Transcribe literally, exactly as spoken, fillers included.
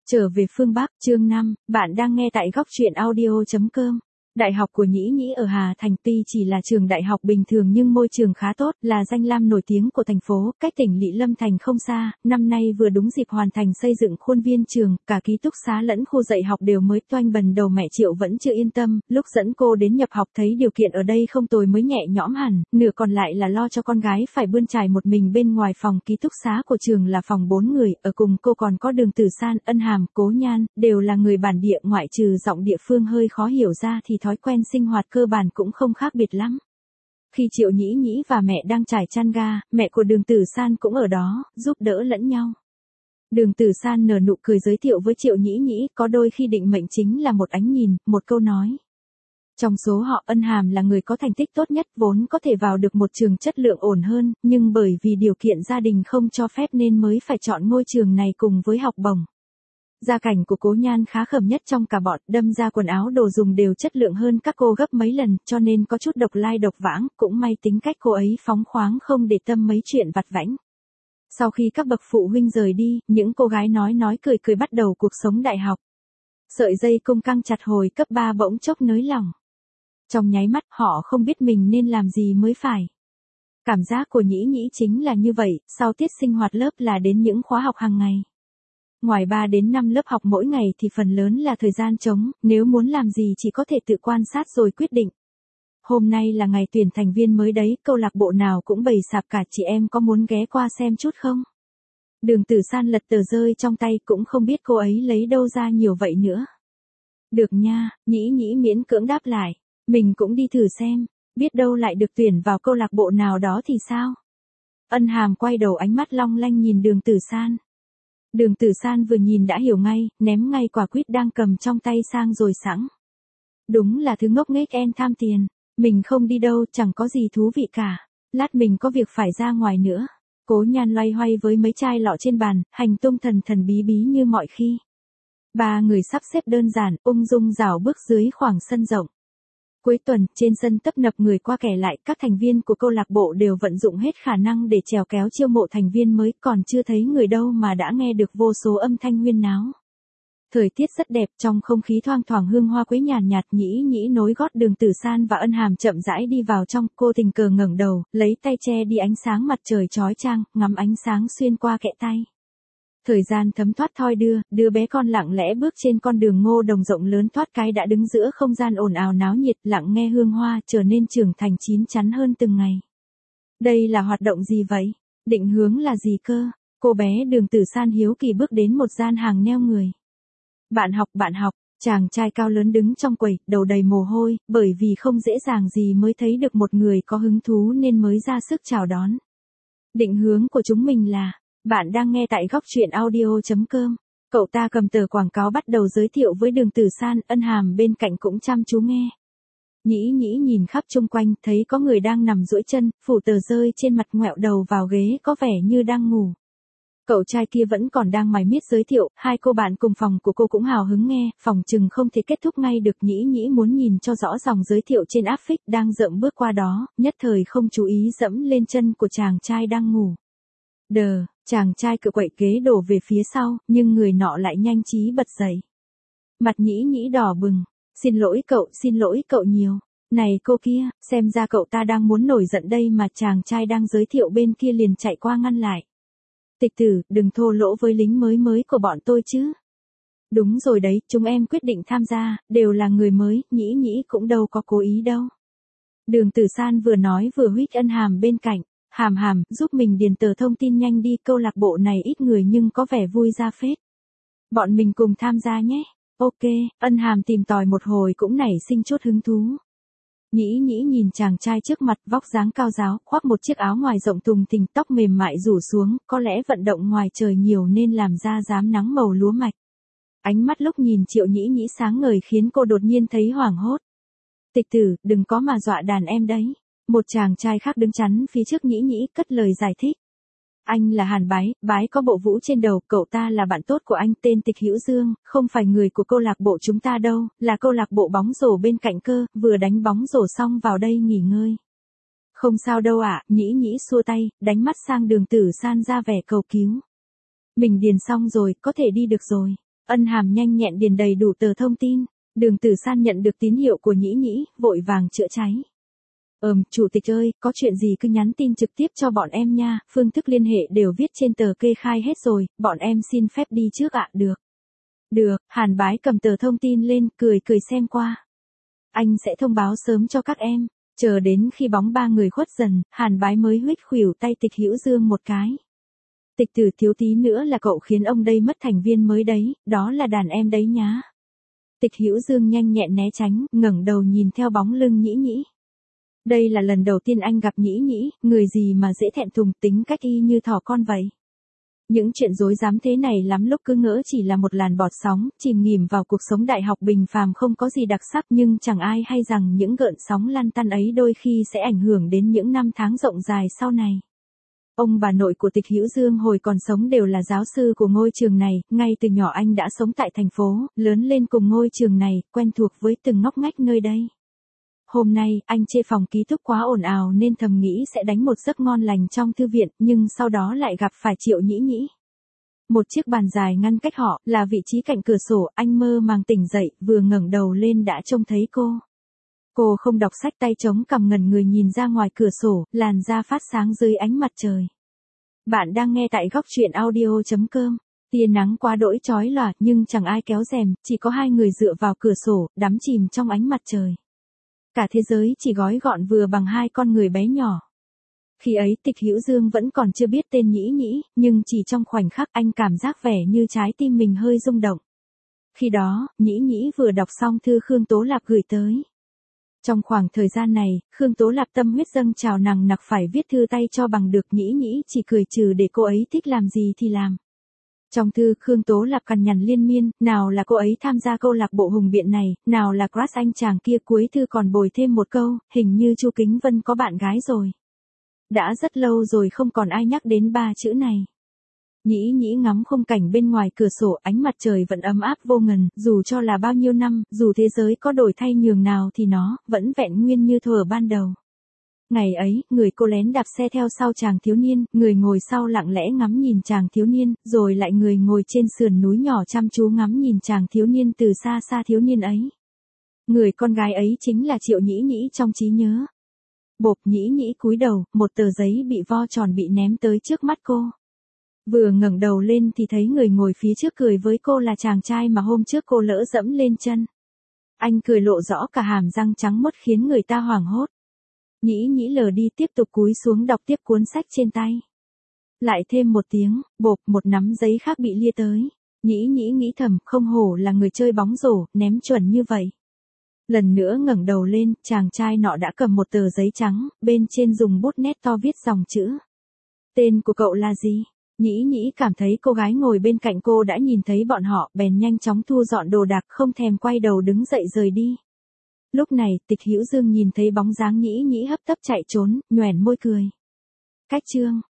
Trở về phương Bắc, chương năm, bạn đang nghe tại góc truyện audio chấm com. Đại học của Nhĩ Nhĩ ở Hà Thành tuy chỉ là trường đại học bình thường nhưng môi trường khá tốt, là danh lam nổi tiếng của thành phố, cách tỉnh Lỵ Lâm Thành không xa, năm nay vừa đúng dịp hoàn thành xây dựng khuôn viên trường, cả ký túc xá lẫn khu dạy học đều mới toanh bần đầu mẹ Triệu vẫn chưa yên tâm, lúc dẫn cô đến nhập học thấy điều kiện ở đây không tồi mới nhẹ nhõm hẳn, nửa còn lại là lo cho con gái phải bươn trải một mình bên ngoài phòng ký túc xá của trường là phòng bốn người, ở cùng cô còn có Đường Tử San, Ân Hàm, Cố Nhan, đều là người bản địa ngoại trừ giọng địa phương hơi khó hiểu ra thì thói quen sinh hoạt cơ bản cũng không khác biệt lắm. Khi Triệu Nhĩ Nhĩ và mẹ đang trải chăn ga, mẹ của Đường Tử San cũng ở đó, giúp đỡ lẫn nhau. Đường Tử San nở nụ cười giới thiệu với Triệu Nhĩ Nhĩ, có đôi khi định mệnh chính là một ánh nhìn, một câu nói. Trong số họ, Ân Hàm là người có thành tích tốt nhất, vốn có thể vào được một trường chất lượng ổn hơn, nhưng bởi vì điều kiện gia đình không cho phép nên mới phải chọn ngôi trường này cùng với học bổng. Gia cảnh của Cố Nhan khá khẩm nhất trong cả bọn, đâm ra quần áo đồ dùng đều chất lượng hơn các cô gấp mấy lần, cho nên có chút độc lai độc vãng, cũng may tính cách cô ấy phóng khoáng không để tâm mấy chuyện vặt vãnh. Sau khi các bậc phụ huynh rời đi, những cô gái nói nói cười cười bắt đầu cuộc sống đại học. Sợi dây cung căng chặt hồi cấp ba bỗng chốc nới lỏng. Trong nháy mắt họ không biết mình nên làm gì mới phải. Cảm giác của Nhĩ Nhĩ chính là như vậy, sau tiết sinh hoạt lớp là đến những khóa học hàng ngày. Ngoài ba đến năm lớp học mỗi ngày thì phần lớn là thời gian trống, nếu muốn làm gì chỉ có thể tự quan sát rồi quyết định. Hôm nay là ngày tuyển thành viên mới đấy, câu lạc bộ nào cũng bày sạp cả, chị em có muốn ghé qua xem chút không? Đường Tử San lật tờ rơi trong tay, cũng không biết cô ấy lấy đâu ra nhiều vậy nữa. Được nha, Nhĩ Nhĩ miễn cưỡng đáp lại, mình cũng đi thử xem, biết đâu lại được tuyển vào câu lạc bộ nào đó thì sao? Ân Hàm quay đầu ánh mắt long lanh nhìn Đường Tử San. Đường Tử San vừa nhìn đã hiểu ngay, ném ngay quả quýt đang cầm trong tay sang rồi sẵn. Đúng là thứ ngốc nghếch em tham tiền, mình không đi đâu, chẳng có gì thú vị cả, lát mình có việc phải ra ngoài nữa. Cố Nhan loay hoay với mấy chai lọ trên bàn, hành tung thần thần bí bí như mọi khi. Ba người sắp xếp đơn giản, ung dung rảo bước dưới khoảng sân rộng. Cuối tuần, trên sân tấp nập người qua kẻ lại, các thành viên của câu lạc bộ đều vận dụng hết khả năng để chèo kéo chiêu mộ thành viên mới, còn chưa thấy người đâu mà đã nghe được vô số âm thanh huyên náo. Thời tiết rất đẹp, trong không khí thoang thoảng hương hoa quế nhàn nhạt, Nhĩ Nhĩ nối gót Đường Tử San và Ân Hàm chậm rãi đi vào trong, cô tình cờ ngẩng đầu, lấy tay che đi ánh sáng mặt trời chói chang, ngắm ánh sáng xuyên qua kẽ tay. Thời gian thấm thoát thoi đưa, đứa bé con lặng lẽ bước trên con đường ngô đồng rộng lớn, thoát cái đã đứng giữa không gian ồn ào náo nhiệt, lặng nghe hương hoa, trở nên trưởng thành chín chắn hơn từng ngày. Đây là hoạt động gì vậy? Định hướng là gì cơ? Cô bé Đường Tử San hiếu kỳ bước đến một gian hàng neo người. Bạn học, bạn học, chàng trai cao lớn đứng trong quầy, đầu đầy mồ hôi, bởi vì không dễ dàng gì mới thấy được một người có hứng thú nên mới ra sức chào đón. Định hướng của chúng mình là... Bạn đang nghe tại góc truyện audio chấm com. Cậu ta cầm tờ quảng cáo bắt đầu giới thiệu với Đường Tử San, Ân Hàm bên cạnh cũng chăm chú nghe. Nhĩ Nhĩ nhìn khắp chung quanh, thấy có người đang nằm duỗi chân, phủ tờ rơi trên mặt, ngoẹo đầu vào ghế, có vẻ như đang ngủ. Cậu trai kia vẫn còn đang mải miết giới thiệu, hai cô bạn cùng phòng của cô cũng hào hứng nghe, phòng chừng không thể kết thúc ngay được. Nhĩ Nhĩ muốn nhìn cho rõ dòng giới thiệu trên áp phích, đang dậm bước qua đó, nhất thời không chú ý dẫm lên chân của chàng trai đang ngủ. Đờ, chàng trai cựa quậy ghế đổ về phía sau, nhưng người nọ lại nhanh trí bật dậy. Mặt Nhĩ Nhĩ đỏ bừng, xin lỗi cậu, xin lỗi cậu nhiều. Này cô kia, xem ra cậu ta đang muốn nổi giận đây mà. Chàng trai đang giới thiệu bên kia liền chạy qua ngăn lại. Tịch tử, đừng thô lỗ với lính mới mới của bọn tôi chứ. Đúng rồi đấy, chúng em quyết định tham gia, đều là người mới, Nhĩ Nhĩ cũng đâu có cố ý đâu. Đường Tử San vừa nói vừa huýt Ân Hàm bên cạnh. Hàm Hàm, giúp mình điền tờ thông tin nhanh đi, câu lạc bộ này ít người nhưng có vẻ vui ra phết. Bọn mình cùng tham gia nhé. Ok, Ân Hàm tìm tòi một hồi cũng nảy sinh chút hứng thú. Nhĩ Nhĩ nhìn chàng trai trước mặt, vóc dáng cao ráo, khoác một chiếc áo ngoài rộng thùng thình, tóc mềm mại rủ xuống, có lẽ vận động ngoài trời nhiều nên làm da rám nắng màu lúa mạch. Ánh mắt lúc nhìn Triệu Nhĩ Nhĩ sáng ngời khiến cô đột nhiên thấy hoảng hốt. Tịch tử, đừng có mà dọa đàn em đấy. Một chàng trai khác đứng chắn phía trước Nhĩ Nhĩ, cất lời giải thích. Anh là Hàn Bái, Bái có bộ vũ trên đầu, cậu ta là bạn tốt của anh tên Tịch Hữu Dương, không phải người của câu lạc bộ chúng ta đâu, là câu lạc bộ bóng rổ bên cạnh cơ, vừa đánh bóng rổ xong vào đây nghỉ ngơi. Không sao đâu ạ, à, Nhĩ Nhĩ xua tay, đánh mắt sang Đường Tử San ra vẻ cầu cứu. Mình điền xong rồi, có thể đi được rồi. Ân Hàm nhanh nhẹn điền đầy đủ tờ thông tin. Đường Tử San nhận được tín hiệu của Nhĩ Nhĩ, vội vàng chữa cháy. Ừm, chủ tịch ơi, có chuyện gì cứ nhắn tin trực tiếp cho bọn em nha, phương thức liên hệ đều viết trên tờ kê khai hết rồi, bọn em xin phép đi trước ạ. Được. Được, Hàn Bái cầm tờ thông tin lên, cười cười xem qua. Anh sẽ thông báo sớm cho các em. Chờ đến khi bóng ba người khuất dần, Hàn Bái mới huýt khuỷu tay Tịch Hữu Dương một cái. Tịch Tử thiếu tí nữa là cậu khiến ông đây mất thành viên mới đấy, đó là đàn em đấy nhá. Tịch Hữu Dương nhanh nhẹn né tránh, ngẩng đầu nhìn theo bóng lưng Nhĩ Nhĩ. Đây là lần đầu tiên anh gặp Nhĩ Nhĩ, người gì mà dễ thẹn thùng, tính cách y như thỏ con vậy. Những chuyện dối dám thế này lắm lúc cứ ngỡ chỉ là một làn bọt sóng, chìm nghỉm vào cuộc sống đại học bình phàm không có gì đặc sắc, nhưng chẳng ai hay rằng những gợn sóng lăn tăn ấy đôi khi sẽ ảnh hưởng đến những năm tháng rộng dài sau này. Ông bà nội của Tịch Hữu Dương hồi còn sống đều là giáo sư của ngôi trường này, ngay từ nhỏ anh đã sống tại thành phố, lớn lên cùng ngôi trường này, quen thuộc với từng ngóc ngách nơi đây. Hôm nay, anh chê phòng ký túc quá ồn ào nên thầm nghĩ sẽ đánh một giấc ngon lành trong thư viện, nhưng sau đó lại gặp phải Triệu Nhĩ Nhĩ. Một chiếc bàn dài ngăn cách họ, là vị trí cạnh cửa sổ, anh mơ màng tỉnh dậy, vừa ngẩng đầu lên đã trông thấy cô. Cô không đọc sách, tay chống cằm ngẩn người nhìn ra ngoài cửa sổ, làn da phát sáng dưới ánh mặt trời. Bạn đang nghe tại góc truyện audio chấm com. Tia nắng quá đỗi chói lòa nhưng chẳng ai kéo rèm, chỉ có hai người dựa vào cửa sổ, đắm chìm trong ánh mặt trời. Cả thế giới chỉ gói gọn vừa bằng hai con người bé nhỏ. Khi ấy Tịch Hữu Dương vẫn còn chưa biết tên Nhĩ Nhĩ, nhưng chỉ trong khoảnh khắc anh cảm giác vẻ như trái tim mình hơi rung động. Khi đó, Nhĩ Nhĩ vừa đọc xong thư Khương Tố Lạp gửi tới. Trong khoảng thời gian này, Khương Tố Lạp tâm huyết dâng trào nằng nặc phải viết thư tay cho bằng được, Nhĩ Nhĩ chỉ cười trừ để cô ấy thích làm gì thì làm. Trong thư Khương Tố Lạp cằn nhằn liên miên, nào là cô ấy tham gia câu lạc bộ hùng biện này, nào là crush anh chàng kia, cuối thư còn bồi thêm một câu, hình như Chu Kính Vân có bạn gái rồi. Đã rất lâu rồi không còn ai nhắc đến ba chữ này. Nhĩ Nhĩ ngắm khung cảnh bên ngoài cửa sổ, ánh mặt trời vẫn ấm áp vô ngần, dù cho là bao nhiêu năm, dù thế giới có đổi thay nhường nào thì nó vẫn vẹn nguyên như thuở ban đầu. Ngày ấy, người cô lén đạp xe theo sau chàng thiếu niên, người ngồi sau lặng lẽ ngắm nhìn chàng thiếu niên, rồi lại người ngồi trên sườn núi nhỏ chăm chú ngắm nhìn chàng thiếu niên từ xa xa. Thiếu niên ấy, người con gái ấy chính là Triệu Nhĩ Nhĩ trong trí nhớ. Bộp, Nhĩ Nhĩ cúi đầu, một tờ giấy bị vo tròn bị ném tới trước mắt cô. Vừa ngẩng đầu lên thì thấy người ngồi phía trước cười với cô là chàng trai mà hôm trước cô lỡ dẫm lên chân. Anh cười lộ rõ cả hàm răng trắng muốt khiến người ta hoảng hốt. Nhĩ Nhĩ lờ đi tiếp tục cúi xuống đọc tiếp cuốn sách trên tay. Lại thêm một tiếng, bộp, một nắm giấy khác bị lia tới. Nhĩ Nhĩ nghĩ thầm, không hổ là người chơi bóng rổ, ném chuẩn như vậy. Lần nữa ngẩng đầu lên, chàng trai nọ đã cầm một tờ giấy trắng, bên trên dùng bút nét to viết dòng chữ. Tên của cậu là gì? Nhĩ Nhĩ cảm thấy cô gái ngồi bên cạnh cô đã nhìn thấy bọn họ, bèn nhanh chóng thu dọn đồ đạc, không thèm quay đầu đứng dậy rời đi. Lúc này, Tịch Hữu Dương nhìn thấy bóng dáng Nhĩ Nhĩ hấp tấp chạy trốn, nhoẻn môi cười. Cách chương